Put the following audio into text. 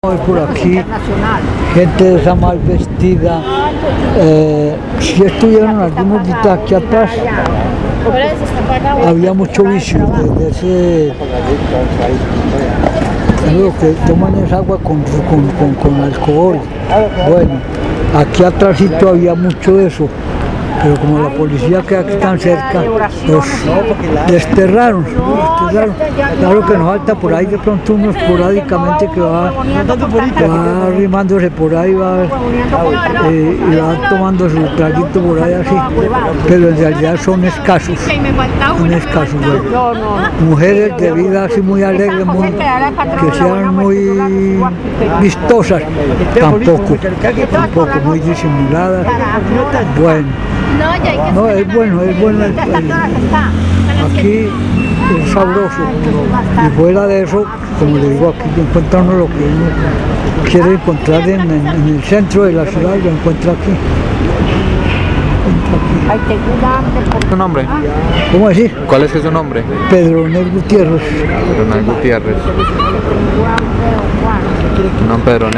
Por aquí, gente de esa mal vestida. Si estuvieron algunos días aquí atrás, había mucho vicio de ese. Lo que toman es agua con alcohol. Bueno, aquí atrásito había mucho de eso. Pero como la policía queda aquí tan cerca, los desterraron. Claro que nos falta por ahí de pronto uno esporádicamente que va arrimándose por ahí, y va tomando su traguito por ahí así, pero en realidad son escasos. Bueno. Mujeres de vida así muy alegres, que sean muy vistosas, tampoco, muy disimuladas. Bueno. No, es bueno aquí es sabroso, y fuera de eso, como le digo, aquí encuentra uno lo que uno quiere encontrar en el centro de la ciudad, lo encuentra aquí. ¿Su nombre? ¿Cómo decir? ¿Cuál es su nombre? Pedronel Gutiérrez. Pedronel Gutiérrez. No, Pedronel.